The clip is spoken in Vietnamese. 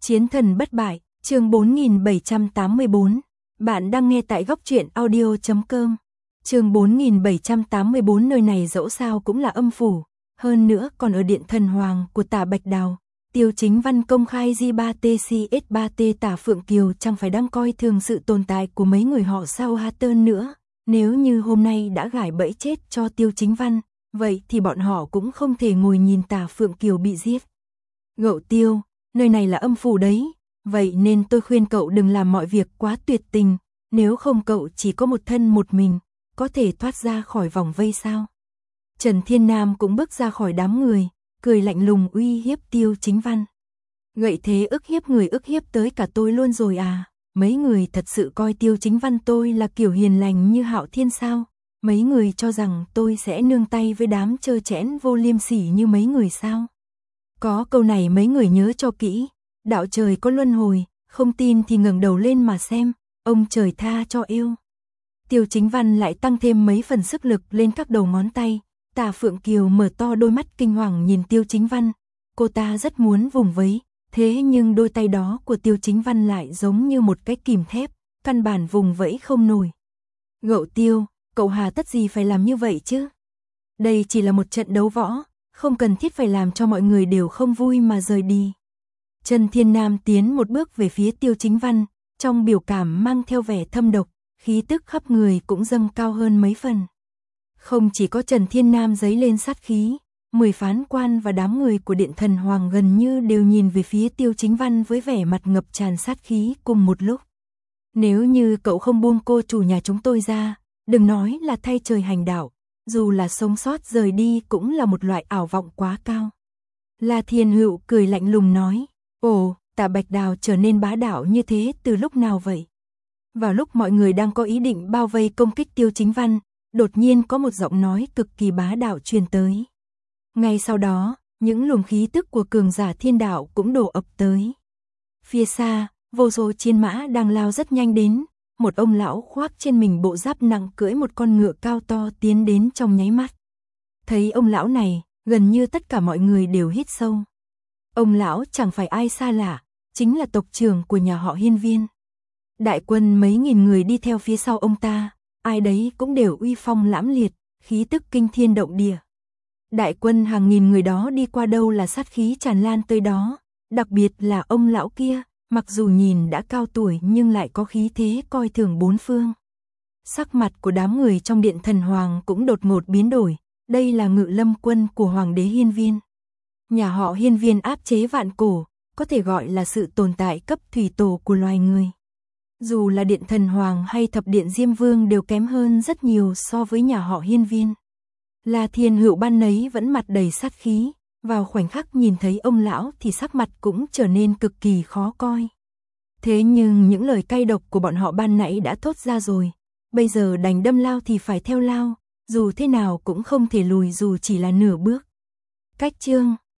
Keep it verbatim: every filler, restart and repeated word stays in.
Chiến thần bất bại, chương bốn nghìn bảy trăm tám mươi bốn. Bạn đang nghe tại góc truyện audio chấm com. Chương bốn nghìn bảy trăm tám mươi bốn, nơi này dẫu sao cũng là âm phủ, hơn nữa còn ở điện thần hoàng của Tả Bạch Đào. Tiêu Chính Văn công khai G ba T C S ba T Tả Phượng Kiều chẳng phải đang coi thường sự tồn tại của mấy người họ sao Hatton nữa. Nếu như hôm nay đã gài bẫy chết cho Tiêu Chính Văn, vậy thì bọn họ cũng không thể ngồi nhìn Tả Phượng Kiều bị giết. Gậu Tiêu, nơi này là âm phủ đấy, vậy nên tôi khuyên cậu đừng làm mọi việc quá tuyệt tình, nếu không cậu chỉ có một thân một mình, có thể thoát ra khỏi vòng vây sao? Trần Thiên Nam cũng bước ra khỏi đám người, cười lạnh lùng uy hiếp Tiêu Chính Văn. Gậy thế ức hiếp người ức hiếp tới cả tôi luôn rồi à? Mấy người thật sự coi Tiêu Chính Văn tôi là kiểu hiền lành như Hạo Thiên sao? Mấy người cho rằng tôi sẽ nương tay với đám trơ trẽn vô liêm sỉ như mấy người sao? Có câu này mấy người nhớ cho kỹ, đạo trời có luân hồi, không tin thì ngẩng đầu lên mà xem, ông trời tha cho yêu. Tiêu Chính Văn lại tăng thêm mấy phần sức lực lên các đầu ngón tay, Tả Phượng Kiều mở to đôi mắt kinh hoàng nhìn Tiêu Chính Văn, cô ta rất muốn vùng vẫy, thế nhưng đôi tay đó của Tiêu Chính Văn lại giống như một cái kìm thép, căn bản vùng vẫy không nổi. Gậu Tiêu, cậu hà tất gì phải làm như vậy chứ? Đây chỉ là một trận đấu võ, không cần thiết phải làm cho mọi người đều không vui mà rời đi. Trần Thiên Nam tiến một bước về phía Tiêu Chính Văn, trong biểu cảm mang theo vẻ thâm độc, khí tức khắp người cũng dâng cao hơn mấy phần. Không chỉ có Trần Thiên Nam dấy lên sát khí, mười phán quan và đám người của Điện Thần Hoàng gần như đều nhìn về phía Tiêu Chính Văn với vẻ mặt ngập tràn sát khí cùng một lúc. Nếu như cậu không buông cô chủ nhà chúng tôi ra, đừng nói là thay trời hành đạo, dù là sống sót rời đi cũng là một loại ảo vọng quá cao. La Thiên Hữu cười lạnh lùng nói, ồ, Tả Bạch Đào trở nên bá đạo như thế từ lúc nào vậy? Vào lúc mọi người đang có ý định bao vây công kích Tiêu Chính Văn, đột nhiên có một giọng nói cực kỳ bá đạo truyền tới. Ngay sau đó, những luồng khí tức của cường giả thiên đạo cũng đổ ập tới. Phía xa, vô số chiến mã đang lao rất nhanh đến, một ông lão khoác trên mình bộ giáp nặng cưỡi một con ngựa cao to tiến đến trong nháy mắt. Thấy ông lão này, gần như tất cả mọi người đều hít sâu. Ông lão chẳng phải ai xa lạ, chính là tộc trưởng của nhà họ Hiên Viên. Đại quân mấy nghìn người đi theo phía sau ông ta, ai đấy cũng đều uy phong lãm liệt, khí tức kinh thiên động địa. Đại quân hàng nghìn người đó đi qua đâu là sát khí tràn lan tới đó, đặc biệt là ông lão kia, mặc dù nhìn đã cao tuổi nhưng lại có khí thế coi thường bốn phương. Sắc mặt của đám người trong Điện Thần Hoàng cũng đột ngột biến đổi, đây là ngự lâm quân của Hoàng đế Hiên Viên. Nhà họ Hiên Viên áp chế vạn cổ, có thể gọi là sự tồn tại cấp thủy tổ của loài người. Dù là Điện Thần Hoàng hay Thập Điện Diêm Vương đều kém hơn rất nhiều so với nhà họ Hiên Viên. La Thiên Hữu ban nấy vẫn mặt đầy sát khí, vào khoảnh khắc nhìn thấy ông lão thì sắc mặt cũng trở nên cực kỳ khó coi. Thế nhưng những lời cay độc của bọn họ ban nãy đã thốt ra rồi, bây giờ đành đâm lao thì phải theo lao, dù thế nào cũng không thể lùi dù chỉ là nửa bước. Cách chương